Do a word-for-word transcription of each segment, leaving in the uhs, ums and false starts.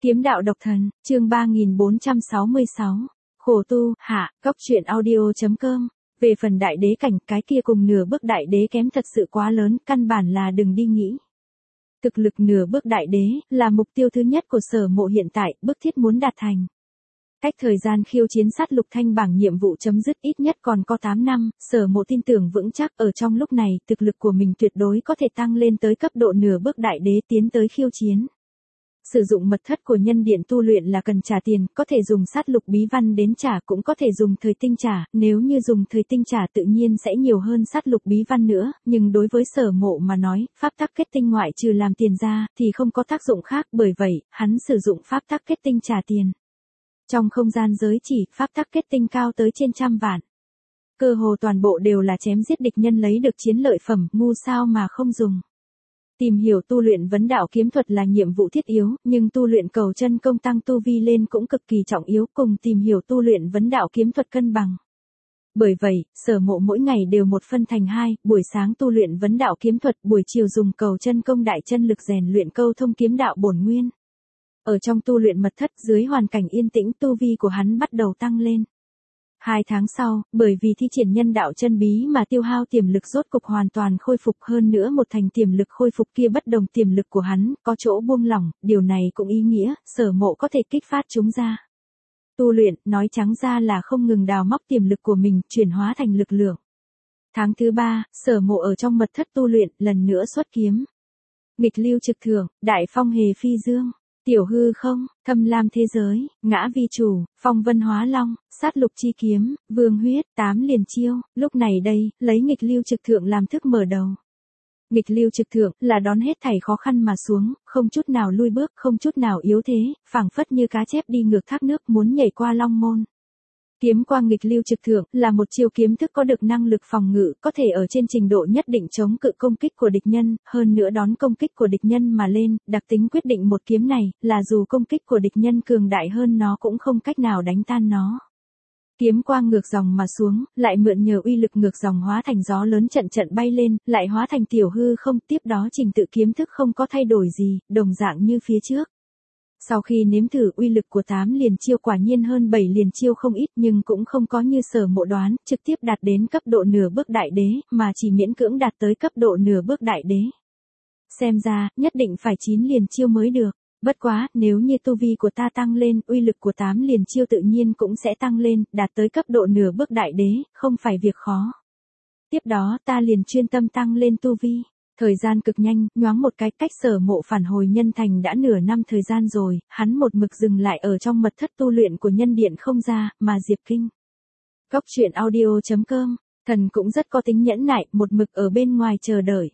Kiếm đạo độc thần, chương ba nghìn bốn trăm sáu mươi sáu. Khổ tu, hạ, góc truyện audio.com. Về phần đại đế cảnh, cái kia cùng nửa bước đại đế kém thật sự quá lớn, căn bản là đừng đi nghĩ. Thực lực nửa bước đại đế, là mục tiêu thứ nhất của Sở Mộ hiện tại, bức thiết muốn đạt thành. Cách thời gian khiêu chiến sát lục thanh bảng nhiệm vụ chấm dứt ít nhất còn có tám năm, Sở Mộ tin tưởng vững chắc ở trong lúc này, thực lực của mình tuyệt đối có thể tăng lên tới cấp độ nửa bước đại đế tiến tới khiêu chiến. Sử dụng mật thất của nhân điện tu luyện là cần trả tiền, có thể dùng sát lục bí văn đến trả, cũng có thể dùng thời tinh trả, nếu như dùng thời tinh trả tự nhiên sẽ nhiều hơn sát lục bí văn nữa, nhưng đối với Sở Mộ mà nói, pháp tắc kết tinh ngoại trừ làm tiền ra, thì không có tác dụng khác, bởi vậy, hắn sử dụng pháp tắc kết tinh trả tiền. Trong không gian giới chỉ, pháp tắc kết tinh cao tới trên trăm vạn. Cơ hồ toàn bộ đều là chém giết địch nhân lấy được chiến lợi phẩm, ngu sao mà không dùng. Tìm hiểu tu luyện vấn đạo kiếm thuật là nhiệm vụ thiết yếu, nhưng tu luyện cầu chân công tăng tu vi lên cũng cực kỳ trọng yếu, cùng tìm hiểu tu luyện vấn đạo kiếm thuật cân bằng. Bởi vậy, Sở Mộ mỗi ngày đều một phân thành hai, buổi sáng tu luyện vấn đạo kiếm thuật, buổi chiều dùng cầu chân công đại chân lực rèn luyện câu thông kiếm đạo bổn nguyên. Ở trong tu luyện mật thất dưới hoàn cảnh yên tĩnh tu vi của hắn bắt đầu tăng lên. Hai tháng sau, bởi vì thi triển nhân đạo chân bí mà tiêu hao tiềm lực rốt cục hoàn toàn khôi phục, hơn nữa một thành tiềm lực khôi phục kia bất đồng tiềm lực của hắn, có chỗ buông lỏng, điều này cũng ý nghĩa, Sở Mộ có thể kích phát chúng ra. Tu luyện, nói trắng ra là không ngừng đào móc tiềm lực của mình, chuyển hóa thành lực lượng. Tháng thứ ba, Sở Mộ ở trong mật thất tu luyện, lần nữa xuất kiếm. Nghịch lưu trực thượng, đại phong hề phi dương. Tiểu hư không, thâm lam thế giới, ngã vi chủ, phong vân hóa long, sát lục chi kiếm, vương huyết, tám liền chiêu, lúc này đây, lấy nghịch lưu trực thượng làm thức mở đầu. Nghịch lưu trực thượng, là đón hết thảy khó khăn mà xuống, không chút nào lui bước, không chút nào yếu thế, phảng phất như cá chép đi ngược thác nước muốn nhảy qua long môn. Kiếm quang nghịch lưu trực thượng, là một chiêu kiếm thức có được năng lực phòng ngự, có thể ở trên trình độ nhất định chống cự công kích của địch nhân, hơn nữa đón công kích của địch nhân mà lên, đặc tính quyết định một kiếm này, là dù công kích của địch nhân cường đại hơn nó cũng không cách nào đánh tan nó. Kiếm quang ngược dòng mà xuống, lại mượn nhờ uy lực ngược dòng hóa thành gió lớn trận trận bay lên, lại hóa thành tiểu hư không, tiếp đó trình tự kiếm thức không có thay đổi gì, đồng dạng như phía trước. Sau khi nếm thử uy lực của tám liền chiêu quả nhiên hơn bảy liền chiêu không ít, nhưng cũng không có như Sở Mộ đoán, trực tiếp đạt đến cấp độ nửa bước đại đế, mà chỉ miễn cưỡng đạt tới cấp độ nửa bước đại đế. Xem ra, nhất định phải chín liền chiêu mới được. Bất quá, nếu như tu vi của ta tăng lên, uy lực của tám liền chiêu tự nhiên cũng sẽ tăng lên, đạt tới cấp độ nửa bước đại đế, không phải việc khó. Tiếp đó, ta liền chuyên tâm tăng lên tu vi. Thời gian cực nhanh, nhoáng một cái, cách Sở Mộ phản hồi nhân thành đã nửa năm thời gian rồi, hắn một mực dừng lại ở trong mật thất tu luyện của nhân điện không ra, mà Diệp Kinh. Góc truyện audio.com, thần cũng rất có tính nhẫn nại, một mực ở bên ngoài chờ đợi.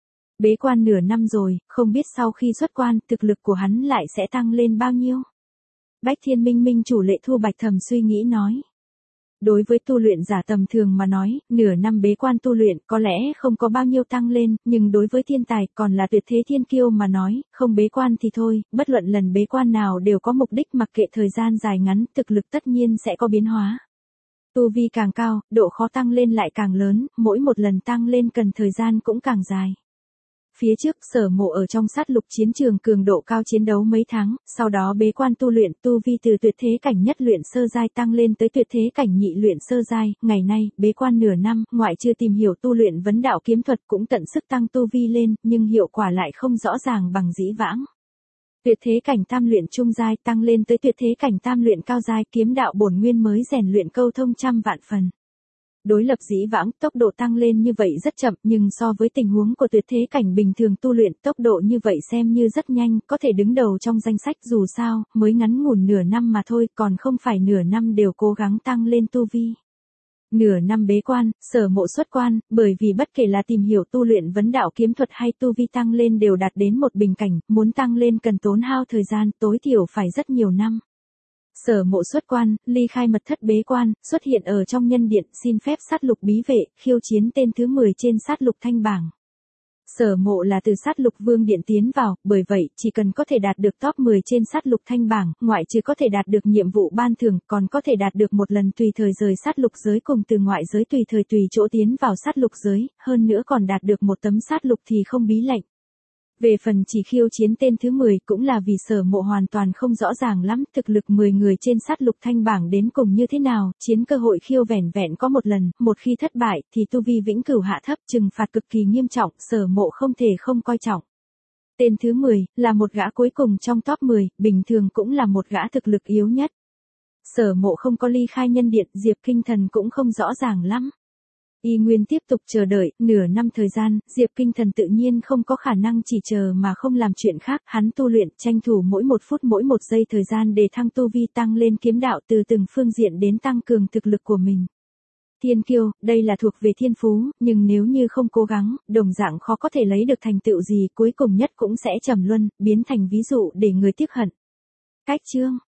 Bế quan nửa năm rồi, không biết sau khi xuất quan, thực lực của hắn lại sẽ tăng lên bao nhiêu. Bách Thiên Minh Minh chủ Lệ Thu Bạch thầm suy nghĩ nói. Đối với tu luyện giả tầm thường mà nói, nửa năm bế quan tu luyện có lẽ không có bao nhiêu tăng lên, nhưng đối với thiên tài còn là tuyệt thế thiên kiêu mà nói, không bế quan thì thôi, bất luận lần bế quan nào đều có mục đích, mặc kệ thời gian dài ngắn, thực lực tất nhiên sẽ có biến hóa. Tu vi càng cao, độ khó tăng lên lại càng lớn, mỗi một lần tăng lên cần thời gian cũng càng dài. Phía trước, Sở Mộ ở trong sát lục chiến trường cường độ cao chiến đấu mấy tháng, sau đó bế quan tu luyện, tu vi từ tuyệt thế cảnh nhất luyện sơ giai tăng lên tới tuyệt thế cảnh nhị luyện sơ giai, ngày nay, bế quan nửa năm, ngoại chưa tìm hiểu tu luyện vấn đạo kiếm thuật cũng tận sức tăng tu vi lên, nhưng hiệu quả lại không rõ ràng bằng dĩ vãng. Tuyệt thế cảnh tam luyện trung giai tăng lên tới tuyệt thế cảnh tam luyện cao giai, kiếm đạo bổn nguyên mới rèn luyện câu thông trăm vạn phần. Đối lập dĩ vãng, tốc độ tăng lên như vậy rất chậm, nhưng so với tình huống của tuyệt thế cảnh bình thường tu luyện, tốc độ như vậy xem như rất nhanh, có thể đứng đầu trong danh sách, dù sao, mới ngắn ngủn nửa năm mà thôi, còn không phải nửa năm đều cố gắng tăng lên tu vi. Nửa năm bế quan, Sở Mộ xuất quan, bởi vì bất kể là tìm hiểu tu luyện vấn đạo kiếm thuật hay tu vi tăng lên đều đạt đến một bình cảnh, muốn tăng lên cần tốn hao thời gian, tối thiểu phải rất nhiều năm. Sở Mộ xuất quan, ly khai mật thất bế quan, xuất hiện ở trong nhân điện, xin phép sát lục bí vệ, khiêu chiến tên thứ mười trên sát lục thanh bảng. Sở Mộ là từ sát lục vương điện tiến vào, bởi vậy, chỉ cần có thể đạt được top mười trên sát lục thanh bảng, ngoại trừ có thể đạt được nhiệm vụ ban thưởng, còn có thể đạt được một lần tùy thời rời sát lục giới cùng từ ngoại giới tùy thời tùy chỗ tiến vào sát lục giới, hơn nữa còn đạt được một tấm sát lục thì không bí lệnh. Về phần chỉ khiêu chiến tên thứ mười cũng là vì Sở Mộ hoàn toàn không rõ ràng lắm thực lực mười người trên sát lục thanh bảng đến cùng như thế nào, chiến cơ hội khiêu vẻn vẹn có một lần, một khi thất bại thì tu vi vĩnh cửu hạ thấp, trừng phạt cực kỳ nghiêm trọng, Sở Mộ không thể không coi trọng. Tên thứ mười, là một gã cuối cùng trong top mười, bình thường cũng là một gã thực lực yếu nhất. Sở Mộ không có ly khai nhân điện, Diệp Kinh Thần cũng không rõ ràng lắm. Y nguyên tiếp tục chờ đợi, nửa năm thời gian, Diệp Kinh Thần tự nhiên không có khả năng chỉ chờ mà không làm chuyện khác, hắn tu luyện, tranh thủ mỗi một phút mỗi một giây thời gian để thăng tu vi tăng lên kiếm đạo từ từng phương diện đến tăng cường thực lực của mình. Thiên kiêu, đây là thuộc về thiên phú, nhưng nếu như không cố gắng, đồng dạng khó có thể lấy được thành tựu gì, cuối cùng nhất cũng sẽ trầm luân, biến thành ví dụ để người tiếc hận. Cách chương